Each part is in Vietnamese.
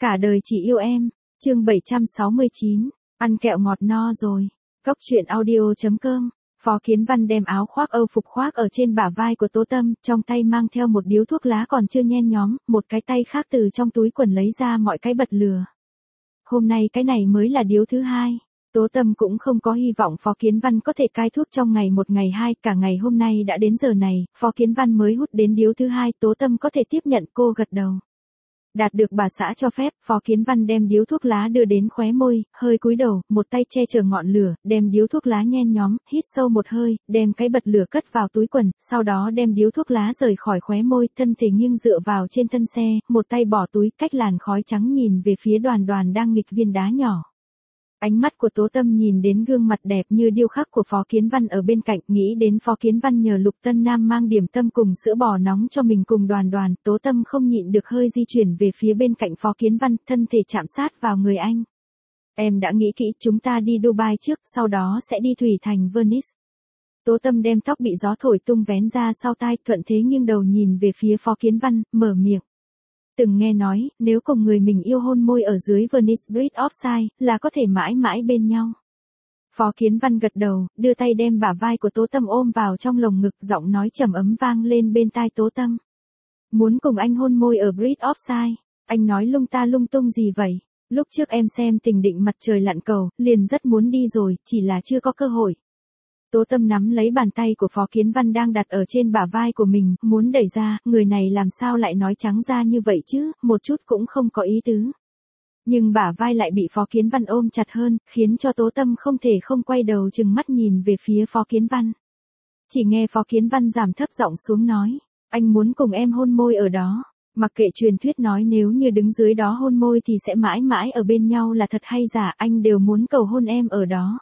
Cả đời chỉ yêu em, chương 769, ăn kẹo ngọt no rồi. Cốc truyện audio.com. Phó Kiến Văn đem áo khoác Âu phục khoác ở trên bả vai của Tố Tâm, trong tay mang theo một điếu thuốc lá còn chưa nhen nhóm, một cái tay khác từ trong túi quần lấy ra mọi cái bật lửa. Hôm nay cái này mới là điếu thứ hai. Tố Tâm cũng không có hy vọng Phó Kiến Văn có thể cai thuốc trong ngày một ngày hai, cả ngày hôm nay đã đến giờ này, Phó Kiến Văn mới hút đến điếu thứ hai, Tố Tâm có thể tiếp nhận, cô gật đầu. Đạt được bà xã cho phép, Phó Kiến Văn đem điếu thuốc lá đưa đến khóe môi, hơi cúi đầu, một tay che chở ngọn lửa, đem điếu thuốc lá nhen nhóm, hít sâu một hơi, đem cái bật lửa cất vào túi quần, sau đó đem điếu thuốc lá rời khỏi khóe môi, thân thể nghiêng dựa vào trên thân xe, một tay bỏ túi, cách làn khói trắng nhìn về phía Đoàn Đoàn đang nghịch viên đá nhỏ. Ánh mắt của Tố Tâm nhìn đến gương mặt đẹp như điêu khắc của Phó Kiến Văn ở bên cạnh, nghĩ đến Phó Kiến Văn nhờ Lục Tân Nam mang điểm tâm cùng sữa bò nóng cho mình cùng Đoàn Đoàn, Tố Tâm không nhịn được hơi di chuyển về phía bên cạnh Phó Kiến Văn, thân thể chạm sát vào người anh. Em đã nghĩ kỹ, chúng ta đi Dubai trước, sau đó sẽ đi thủy thành Venice. Tố Tâm đem tóc bị gió thổi tung vén ra sau tai, thuận thế nghiêng đầu nhìn về phía Phó Kiến Văn, mở miệng. Từng nghe nói, nếu cùng người mình yêu hôn môi ở dưới Venice Bridge Offside, là có thể mãi mãi bên nhau. Phó Kiến Văn gật đầu, đưa tay đem bả vai của Tố Tâm ôm vào trong lồng ngực, giọng nói trầm ấm vang lên bên tai Tố Tâm. Muốn cùng anh hôn môi ở Bridge Offside, anh nói lung ta lung tung gì vậy? Lúc trước em xem Tình Định Mặt Trời Lặn Cầu, liền rất muốn đi rồi, chỉ là chưa có cơ hội. Tố Tâm nắm lấy bàn tay của Phó Kiến Văn đang đặt ở trên bả vai của mình, muốn đẩy ra, người này làm sao lại nói trắng ra như vậy chứ, một chút cũng không có ý tứ. Nhưng bả vai lại bị Phó Kiến Văn ôm chặt hơn, khiến cho Tố Tâm không thể không quay đầu chừng mắt nhìn về phía Phó Kiến Văn. Chỉ nghe Phó Kiến Văn giảm thấp giọng xuống nói, anh muốn cùng em hôn môi ở đó. Mặc kệ truyền thuyết nói nếu như đứng dưới đó hôn môi thì sẽ mãi mãi ở bên nhau là thật hay giả, anh đều muốn cầu hôn em ở đó.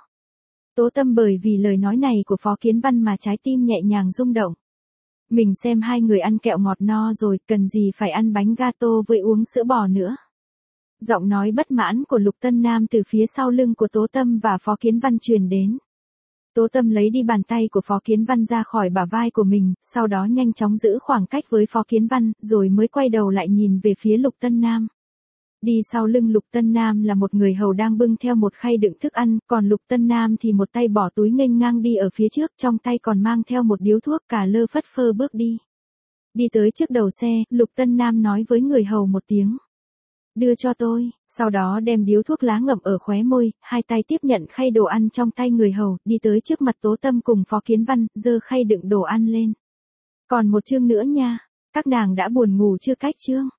Tố Tâm bởi vì lời nói này của Phó Kiến Văn mà trái tim nhẹ nhàng rung động. Mình xem hai người ăn kẹo ngọt no rồi, cần gì phải ăn bánh gato với uống sữa bò nữa. Giọng nói bất mãn của Lục Tân Nam từ phía sau lưng của Tố Tâm và Phó Kiến Văn truyền đến. Tố Tâm lấy đi bàn tay của Phó Kiến Văn ra khỏi bả vai của mình, sau đó nhanh chóng giữ khoảng cách với Phó Kiến Văn, rồi mới quay đầu lại nhìn về phía Lục Tân Nam. Đi sau lưng Lục Tân Nam là một người hầu đang bưng theo một khay đựng thức ăn, còn Lục Tân Nam thì một tay bỏ túi nghênh ngang đi ở phía trước, trong tay còn mang theo một điếu thuốc, cả lơ phất phơ bước đi. Đi tới trước đầu xe, Lục Tân Nam nói với người hầu một tiếng. Đưa cho tôi, sau đó đem điếu thuốc lá ngậm ở khóe môi, hai tay tiếp nhận khay đồ ăn trong tay người hầu, đi tới trước mặt Tố Tâm cùng Phó Kiến Văn, giơ khay đựng đồ ăn lên. Còn một chương nữa nha, các nàng đã buồn ngủ chưa cách chương?